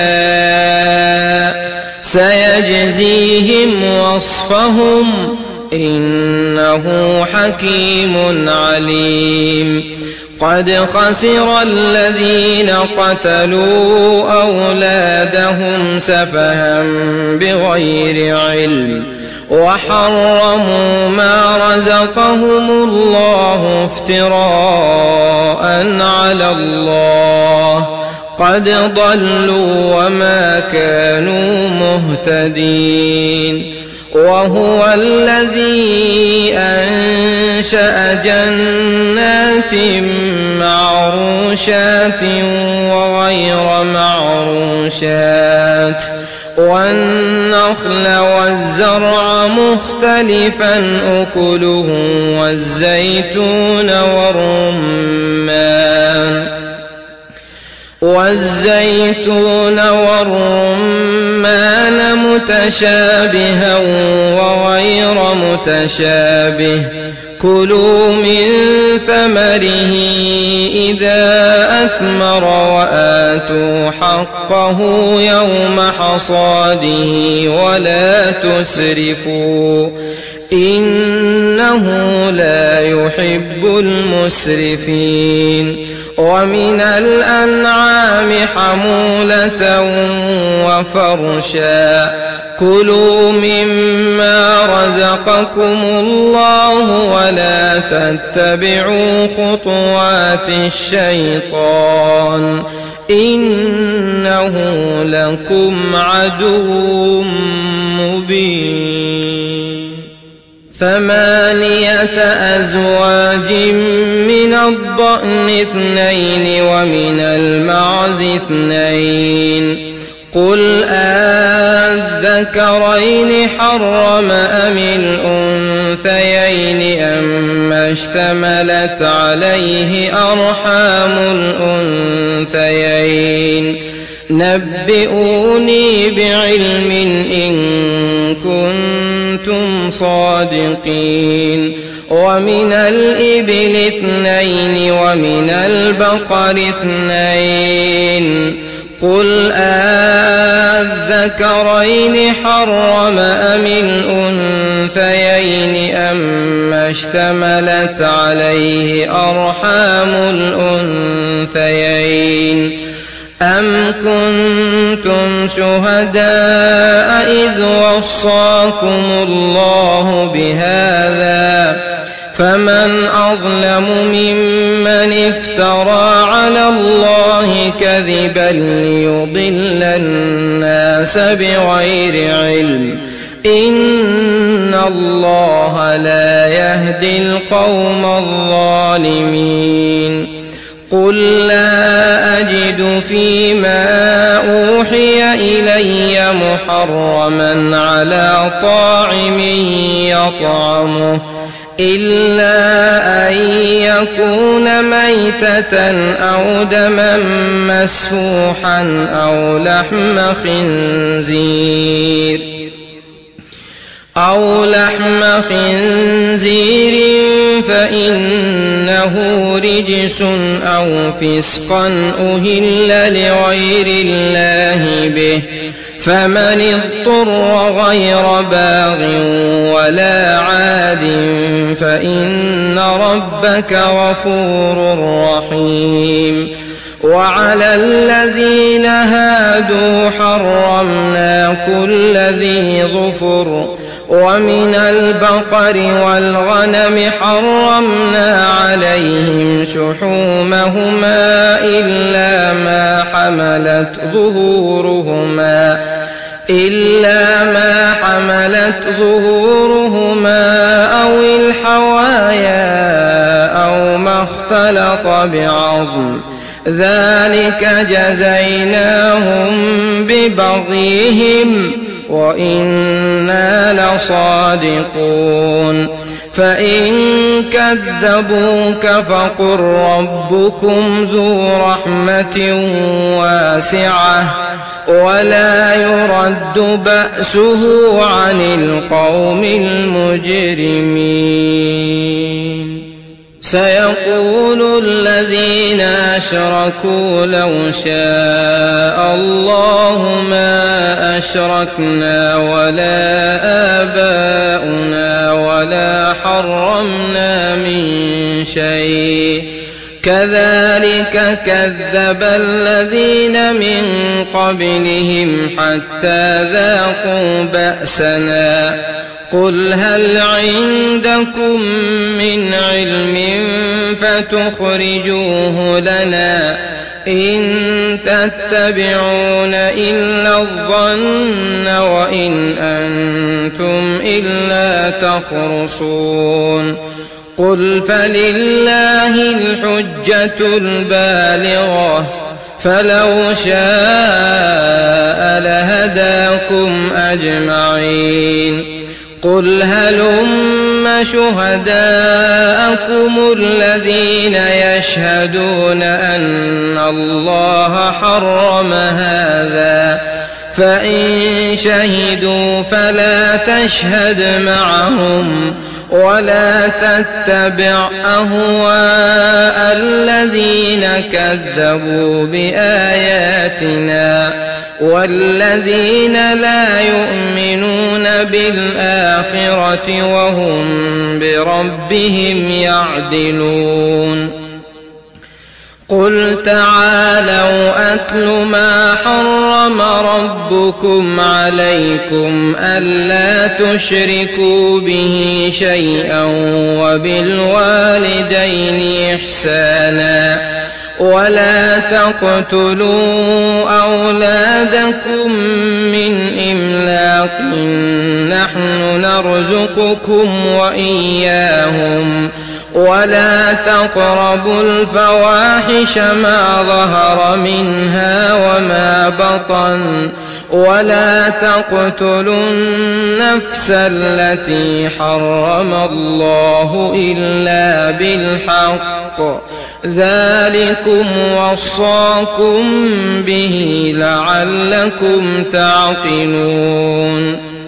[SPEAKER 1] شركاء سيجزيهم وصفهم إنه حكيم عليم قد خسر الذين قتلوا أولادهم سفها بغير علم وحرموا ما رزقهم الله افتراء على الله قد ضلوا وما كانوا مهتدين وهو الذي أنشأ جنات معروشات وغير معروشات والنخل والزرع مختلفا أكله والزيتون والرمان والزيتون والرمان متشابها وغير متشابه كلوا من ثمره إذا أثمر وآتوا حقه يوم حصاده ولا تسرفوا إنه لا يحب المسرفين ومن الأنعام حمولة وفرشا كلوا مما رزقكم الله ولا تتبعوا خطوات الشيطان إنه لكم عدو مبين ثمانية أزواج من الضأن اثنين ومن المعز اثنين قل أذكرين حرم أم الأنثيين أما اشتملت عليه أرحام الأنثيين نبئوني بعلم إن كنتم صادقين ومن الإبل اثنين ومن البقر اثنين قل أذكرين حرم أم الأنثيين أما اشتملت عليه أرحام الأنثيين أم كنتم شهداء إذ وصاكم الله بهذا فمن أظلم ممن افترى على الله كذبا ليضل الناس بغير علم إن الله لا يهدي القوم الظالمين قل لا أجد فيما أوحي إلي محرما على طاعم يطعمه إلا أن يكون ميتة أو دما مسفوحا أو لحم خنزير أو لحم خنزير فإنه رجس أو فسقا أهل لغير الله به فمن اضطر غير باغ ولا عاد فإن ربك غفور رحيم وعلى الذين هادوا حرمنا كل ذي ظفر ومن البقر والغنم حرمنا عليهم شحومهما إلا ما حملت ظهورهما إلا ما حملت ظهورهما أو الحوايا أو ما اختلط بعظم ذلك جزيناهم ببغيهم وإنا لصادقون فإن كذبوك فقل ربكم ذو رحمة واسعة ولا يرد بأسه عن القوم المجرمين سيقول الذين أشركوا لو شاء الله ما أشركنا ولا آباؤنا ولا ولا حرمنا من شيء كذلك كذب الذين من قبلهم حتى ذاقوا بأسنا قل هل عندكم من علم فتخرجوه لنا إن تتبعون إلا الظن وإن أنتم إلا تخرصون قل فلله الحجة البالغة فلو شاء لهداكم أجمعين قل هلم شهداءكم الذين يشهدون أن الله حرم هذا فإن شهدوا فلا تشهد معهم ولا تتبع أهواء الذين كذبوا بآياتنا والذين لا يؤمنون بالآخرة وهم بربهم يعدلون قل تعالوا أتل ما حرم ربكم عليكم ألا تشركوا به شيئا وبالوالدين إحسانا ولا تقتلوا أولادكم من إملاق نحن نرزقكم وإياهم ولا تقربوا الفواحش ما ظهر منها وما بطن ولا تقتلوا النفس التي حرم الله إلا بالحق ذلكم وصاكم به لعلكم تعقلون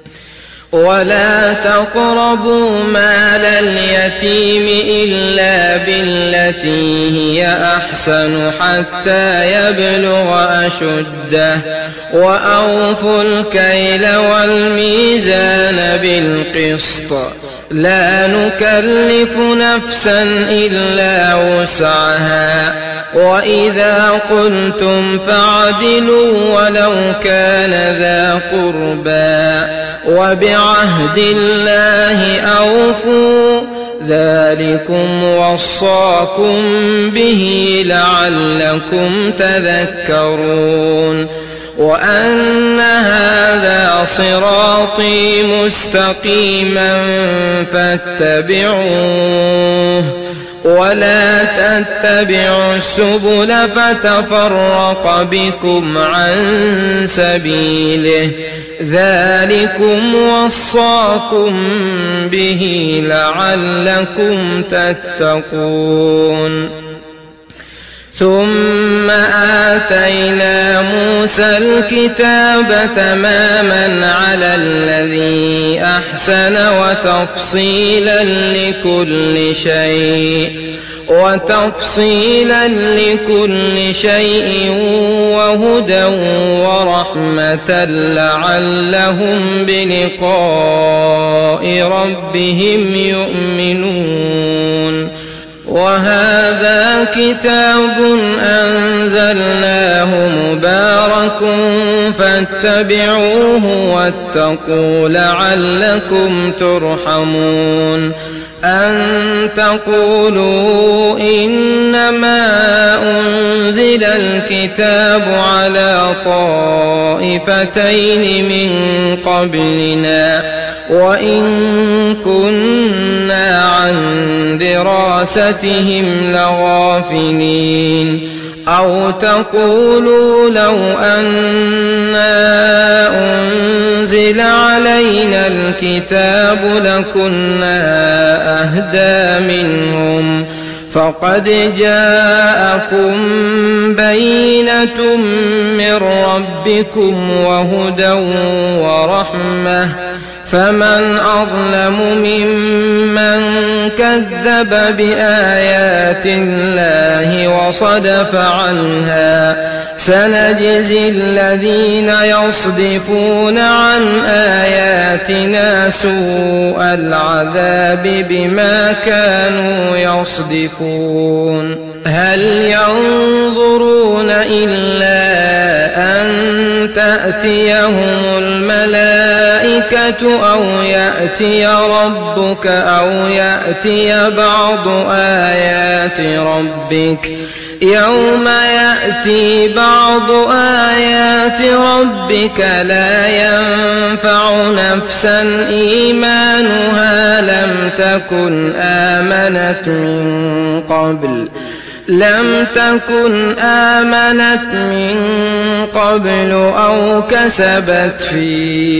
[SPEAKER 1] ولا تقربوا مال اليتيم إلا بالتي هي أحسن حتى يبلغ أشده وأوفوا الكيل والميزان بالقسط لا نكلف نفسا إلا وسعها وإذا قلتم فاعدلوا ولو كان ذا قربى وبعهد الله أوفوا ذلكم وصاكم به لعلكم تذكرون وأن هذا صراطي مستقيما فاتبعوه ولا تتبعوا السبل فتفرق بكم عن سبيله ذلكم وصاكم به لعلكم تتقون ثم آتينا موسى الكتاب تماما على الذي أحسن وتفصيلا لكل شيء وتفصيلا لكل شيء وهدى ورحمة لعلهم بلقاء ربهم يؤمنون وهذا كتاب أنزلناه مبارك فاتبعوه واتقوا لعلكم ترحمون أن تقولوا إنما أنزل الكتاب على طائفتين من قبلنا وإن كنا عن دراستهم لغافلين أو تقولوا لو أنا أنزل علينا الكتاب لكنا أهدى منهم فقد جاءكم بينة من ربكم وهدى ورحمة فمن أظلم ممن كذب بآيات الله وصدف عنها سنجزي الذين يصدفون عن آياتنا سوء العذاب بما كانوا يصدفون هل ينظرون إلا أن تأتيهم الملائكة أو يأتي ربك أو يأتي بعض آيات ربك يوم يأتي بعض آيات ربك لا ينفع نفسا إيمانها لم تكن آمنت من قبل لم تكن آمنت من قبل أو كسبت في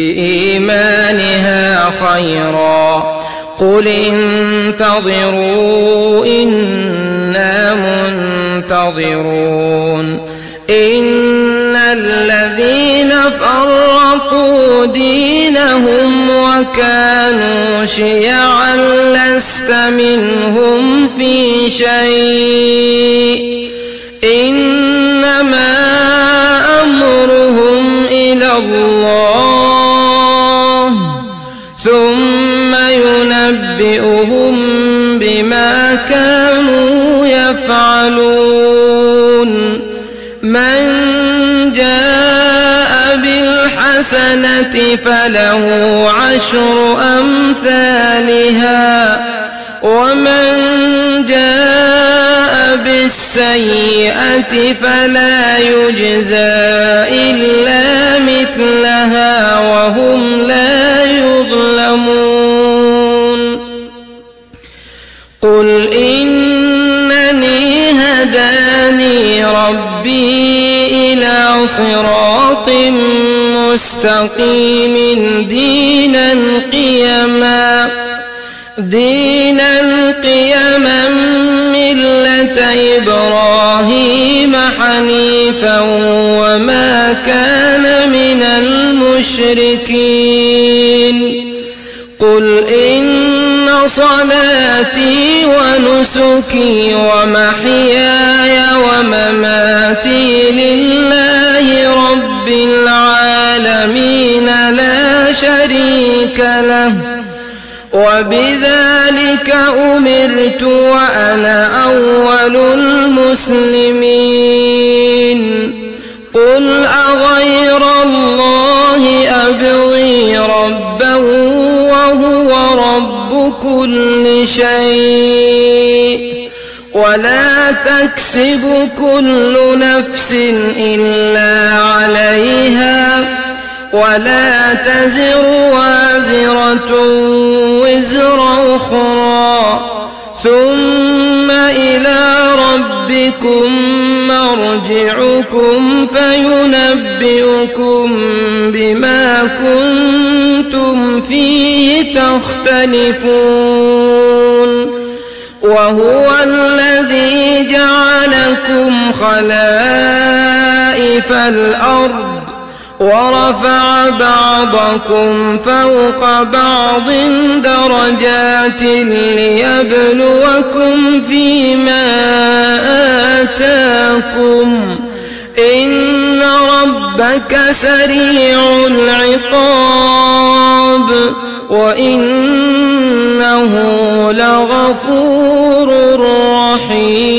[SPEAKER 1] إيمانها خيرا قل انتظروا إنا منتظرون إن الذين فرقوا دينهم وكانوا شيعا لست منهم في شيء إنما أمرهم إلى الله ثم ينبئهم بما كانوا يفعلون من جاء بالحسنة فله عشر أمثالها ومن جاء بالسيئة فلا يجزى إلا مثلها وهم لا يظلمون قل إنني هداني ربي إلى صراط مستقيم دينا قيما دينا قيما ملة إبراهيم حنيفا وما كان من المشركين قل إن صلاتي ونسكي ومحياي ومماتي لله رب العالمين لا شريك له وبذلك أمرت وأنا أول المسلمين قل أغير الله أبغي ربا وهو رب كل شيء ولا تكسب كل نفس إلا عليها ولا تزر وازرة وزر أخرى ثم إلى ربكم مرجعكم فينبئكم بما كنتم فيه تختلفون وهو الذي جعلكم خلائف الأرض ورفع بعضكم فوق بعض درجات ليبلوكم فيما آتاكم إن ربك سريع العقاب وإنه لغفور رحيم